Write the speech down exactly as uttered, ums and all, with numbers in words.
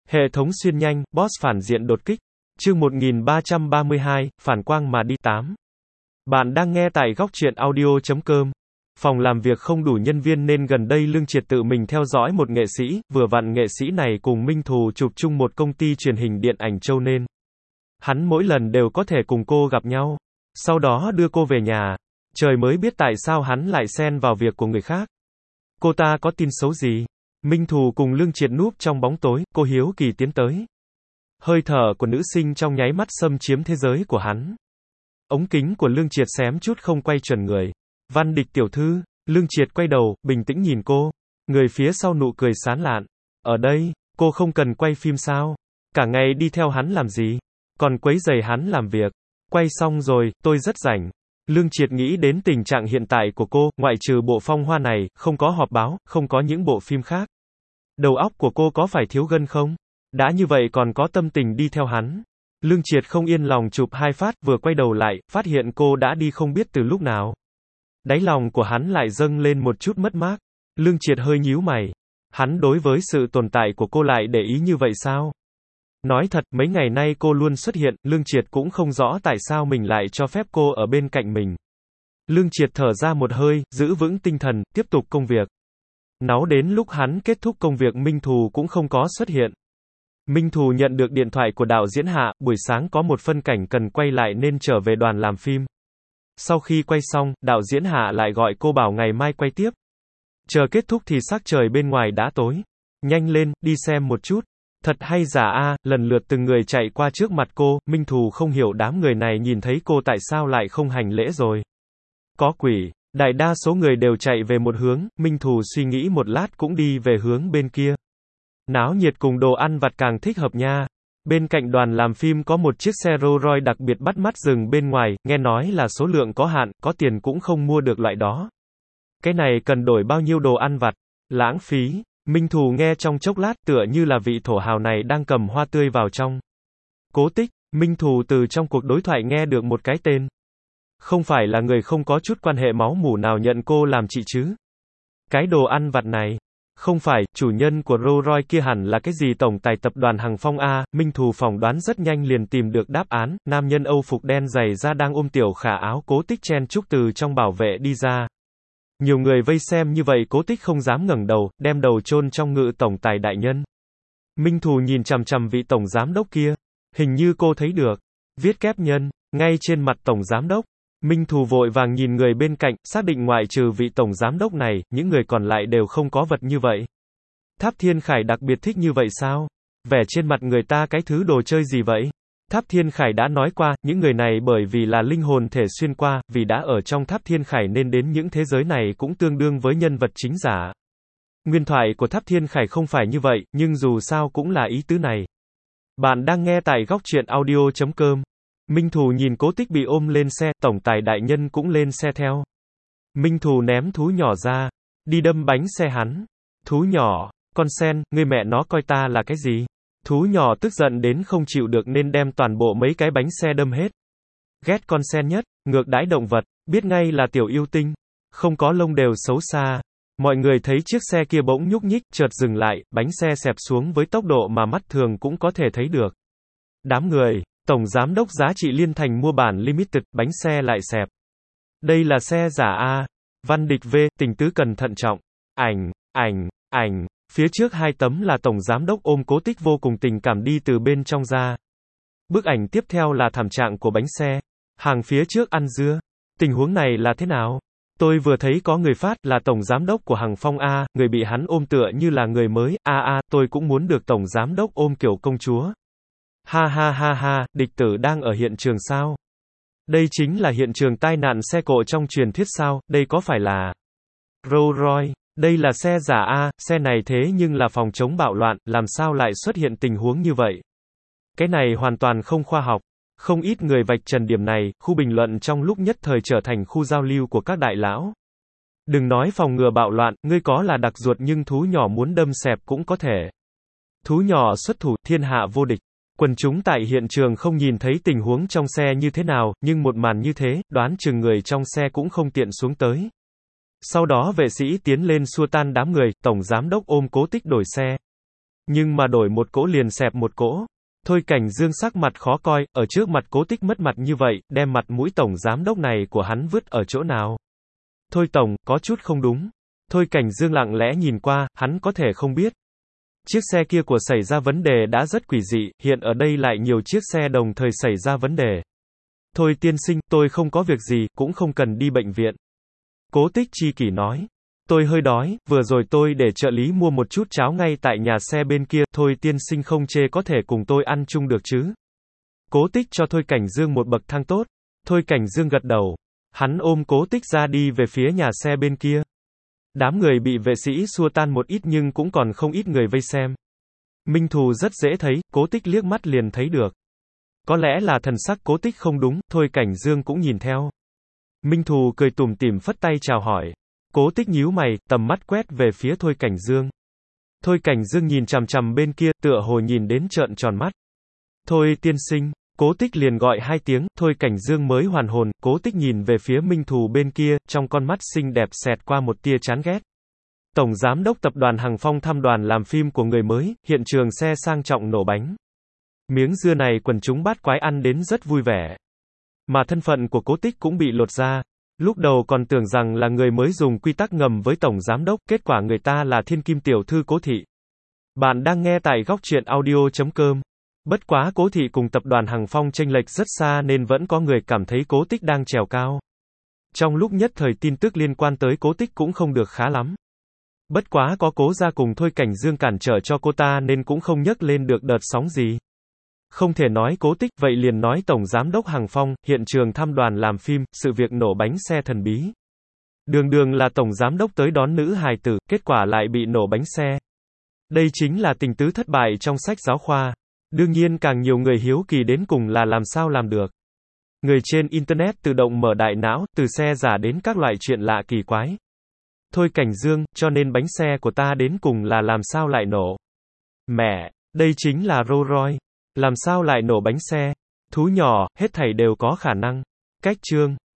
Hệ thống xuyên nhanh, boss phản diện đột kích. Chương một nghìn ba trăm ba mươi hai, phản quang mà đi tám. Bạn đang nghe tại góc truyện audio chấm com. Phòng làm việc không đủ nhân viên nên gần đây Lương Triệt tự mình theo dõi một nghệ sĩ, vừa vặn nghệ sĩ này cùng Minh Thù chụp chung một công ty truyền hình điện ảnh Châu nên hắn mỗi lần đều có thể cùng cô gặp nhau, sau đó đưa cô về nhà. Trời mới biết tại sao hắn lại xen vào việc của người khác. Cô ta có tin xấu gì? Minh Thù cùng Lương Triệt núp trong bóng tối, cô hiếu kỳ tiến tới. Hơi thở của nữ sinh trong nháy mắt xâm chiếm thế giới của hắn. Ống kính của Lương Triệt xém chút không quay chuẩn người. Văn Địch tiểu thư. Lương Triệt quay đầu, bình tĩnh nhìn cô. Người phía sau nụ cười sán lạn. Ở đây, cô không cần quay phim sao? Cả ngày đi theo hắn làm gì? Còn quấy rầy hắn làm việc. Quay xong rồi, tôi rất rảnh. Lương Triệt nghĩ đến tình trạng hiện tại của cô, ngoại trừ bộ Phong Hoa này, không có họp báo, không có những bộ phim khác. Đầu óc của cô có phải thiếu gân không? Đã như vậy còn có tâm tình đi theo hắn. Lương Triệt không yên lòng chụp hai phát, vừa quay đầu lại, phát hiện cô đã đi không biết từ lúc nào. Đáy lòng của hắn lại dâng lên một chút mất mát. Lương Triệt hơi nhíu mày. Hắn đối với sự tồn tại của cô lại để ý như vậy sao? Nói thật, mấy ngày nay cô luôn xuất hiện, Lương Triệt cũng không rõ tại sao mình lại cho phép cô ở bên cạnh mình. Lương Triệt thở ra một hơi, giữ vững tinh thần, tiếp tục công việc. Náu đến lúc hắn kết thúc công việc Minh Thù cũng không có xuất hiện. Minh Thù nhận được điện thoại của đạo diễn Hạ, buổi sáng có một phân cảnh cần quay lại nên trở về đoàn làm phim. Sau khi quay xong, đạo diễn Hạ lại gọi cô bảo ngày mai quay tiếp. Chờ kết thúc thì sắc trời bên ngoài đã tối. Nhanh lên, đi xem một chút. Thật hay giả a, lần lượt từng người chạy qua trước mặt cô, Minh Thù không hiểu đám người này nhìn thấy cô tại sao lại không hành lễ rồi. Có quỷ, đại đa số người đều chạy về một hướng, Minh Thù suy nghĩ một lát cũng đi về hướng bên kia. Náo nhiệt cùng đồ ăn vặt càng thích hợp nha. Bên cạnh đoàn làm phim có một chiếc xe Rolls Royce đặc biệt bắt mắt dừng bên ngoài, nghe nói là số lượng có hạn, có tiền cũng không mua được loại đó. Cái này cần đổi bao nhiêu đồ ăn vặt? Lãng phí. Minh Thù nghe trong chốc lát tựa như là vị thổ hào này đang cầm hoa tươi vào trong. Cố Tích. Minh Thù từ trong cuộc đối thoại nghe được một cái tên. Không phải là người không có chút quan hệ máu mủ nào nhận cô làm chị chứ? Cái đồ ăn vặt này. Không phải, chủ nhân của Rolls Royce kia hẳn là cái gì tổng tài tập đoàn Hằng Phong A. Minh Thù phỏng đoán rất nhanh liền tìm được đáp án. Nam nhân Âu phục đen dày da đang ôm tiểu khả áo Cố Tích chen chúc từ trong bảo vệ đi ra. Nhiều người vây xem như vậy Cố Tích không dám ngẩng đầu, đem đầu chôn trong ngự tổng tài đại nhân. Minh Thù nhìn chằm chằm vị tổng giám đốc kia. Hình như cô thấy được. Viết kép nhân, ngay trên mặt tổng giám đốc. Minh Thù vội vàng nhìn người bên cạnh, xác định ngoại trừ vị tổng giám đốc này, những người còn lại đều không có vật như vậy. Tháp Thiên Khải đặc biệt thích như vậy sao? Vẻ trên mặt người ta cái thứ đồ chơi gì vậy? Tháp Thiên Khải đã nói qua, những người này bởi vì là linh hồn thể xuyên qua, vì đã ở trong Tháp Thiên Khải nên đến những thế giới này cũng tương đương với nhân vật chính giả. Nguyên thoại của Tháp Thiên Khải không phải như vậy, nhưng dù sao cũng là ý tứ này. Bạn đang nghe tại góc truyện audio chấm com. Minh Thù nhìn Cố Tích bị ôm lên xe, tổng tài đại nhân cũng lên xe theo. Minh Thù ném thú nhỏ ra, đi đâm bánh xe hắn. Thú nhỏ, con sen, ngươi mẹ nó coi ta là cái gì? Thú nhỏ tức giận đến không chịu được nên đem toàn bộ mấy cái bánh xe đâm hết. Ghét con sen nhất, ngược đãi động vật, biết ngay là tiểu yêu tinh. Không có lông đều xấu xa. Mọi người thấy chiếc xe kia bỗng nhúc nhích, chợt dừng lại, bánh xe xẹp xuống với tốc độ mà mắt thường cũng có thể thấy được. Đám người, tổng giám đốc giá trị liên thành mua bản limited, bánh xe lại xẹp. Đây là xe giả A. Văn Địch V, tình tứ cần thận trọng. Ảnh, ảnh, ảnh. Phía trước hai tấm là tổng giám đốc ôm Cố Tích vô cùng tình cảm đi từ bên trong ra. Bức ảnh tiếp theo là thảm trạng của bánh xe. Hàng phía trước ăn dưa. Tình huống này là thế nào? Tôi vừa thấy có người phát là tổng giám đốc của Hằng Phong A, người bị hắn ôm tựa như là người mới, a a, tôi cũng muốn được tổng giám đốc ôm kiểu công chúa. Ha ha ha ha, địch tử đang ở hiện trường sao? Đây chính là hiện trường tai nạn xe cộ trong truyền thuyết sao, đây có phải là Rolls Royce? Đây là xe giả A, xe này thế nhưng là phòng chống bạo loạn, làm sao lại xuất hiện tình huống như vậy? Cái này hoàn toàn không khoa học. Không ít người vạch trần điểm này, khu bình luận trong lúc nhất thời trở thành khu giao lưu của các đại lão. Đừng nói phòng ngừa bạo loạn, ngươi có là đặc ruột nhưng thú nhỏ muốn đâm xẹp cũng có thể. Thú nhỏ xuất thủ, thiên hạ vô địch. Quần chúng tại hiện trường không nhìn thấy tình huống trong xe như thế nào, nhưng một màn như thế, đoán chừng người trong xe cũng không tiện xuống tới. Sau đó vệ sĩ tiến lên xua tan đám người, tổng giám đốc ôm Cố Tích đổi xe. Nhưng mà đổi một cỗ liền xẹp một cỗ. Thôi Cảnh Dương sắc mặt khó coi, ở trước mặt Cố Tích mất mặt như vậy, đem mặt mũi tổng giám đốc này của hắn vứt ở chỗ nào. Thôi tổng, có chút không đúng. Thôi Cảnh Dương lặng lẽ nhìn qua, hắn có thể không biết. Chiếc xe kia của xảy ra vấn đề đã rất quỷ dị, hiện ở đây lại nhiều chiếc xe đồng thời xảy ra vấn đề. Thôi tiên sinh, tôi không có việc gì, cũng không cần đi bệnh viện. Cố Tích chi kỷ nói. Tôi hơi đói, vừa rồi tôi để trợ lý mua một chút cháo ngay tại nhà xe bên kia, thôi tiên sinh không chê có thể cùng tôi ăn chung được chứ. Cố Tích cho Thôi Cảnh Dương một bậc thang tốt. Thôi Cảnh Dương gật đầu. Hắn ôm Cố Tích ra đi về phía nhà xe bên kia. Đám người bị vệ sĩ xua tan một ít nhưng cũng còn không ít người vây xem. Minh Thù rất dễ thấy, Cố Tích liếc mắt liền thấy được. Có lẽ là thần sắc Cố Tích không đúng, Thôi Cảnh Dương cũng nhìn theo. Minh Thù cười tủm tỉm phất tay chào hỏi. Cố Tích nhíu mày, tầm mắt quét về phía Thôi Cảnh Dương. Thôi Cảnh Dương nhìn chằm chằm bên kia, tựa hồ nhìn đến trợn tròn mắt. Thôi tiên sinh, Cố Tích liền gọi hai tiếng, Thôi Cảnh Dương mới hoàn hồn, Cố Tích nhìn về phía Minh Thù bên kia, trong con mắt xinh đẹp xẹt qua một tia chán ghét. Tổng giám đốc tập đoàn Hằng Phong thăm đoàn làm phim của người mới, hiện trường xe sang trọng nổ bánh. Miếng dưa này quần chúng bát quái ăn đến rất vui vẻ. Mà thân phận của Cố Tích cũng bị lột ra. Lúc đầu còn tưởng rằng là người mới dùng quy tắc ngầm với tổng giám đốc, kết quả người ta là thiên kim tiểu thư Cố Thị. Bạn đang nghe tại góc truyện audio chấm com. Bất quá Cố Thị cùng tập đoàn Hằng Phong chênh lệch rất xa nên vẫn có người cảm thấy Cố Tích đang trèo cao. Trong lúc nhất thời tin tức liên quan tới Cố Tích cũng không được khá lắm. Bất quá có Cố gia cùng Thôi Cảnh Dương cản trở cho cô ta nên cũng không nhấc lên được đợt sóng gì. Không thể nói Cố Tích, vậy liền nói tổng giám đốc Hằng Phong, hiện trường thăm đoàn làm phim, sự việc nổ bánh xe thần bí. Đường đường là tổng giám đốc tới đón nữ hài tử, kết quả lại bị nổ bánh xe. Đây chính là tình tứ thất bại trong sách giáo khoa. Đương nhiên càng nhiều người hiếu kỳ đến cùng là làm sao làm được. Người trên Internet tự động mở đại não, từ xe giả đến các loại chuyện lạ kỳ quái. Thôi Cảnh Dương, cho nên bánh xe của ta đến cùng là làm sao lại nổ. Mẹ, đây chính là Rolls Royce. Làm sao lại nổ bánh xe? Thú nhỏ, hết thảy đều có khả năng. Cách chương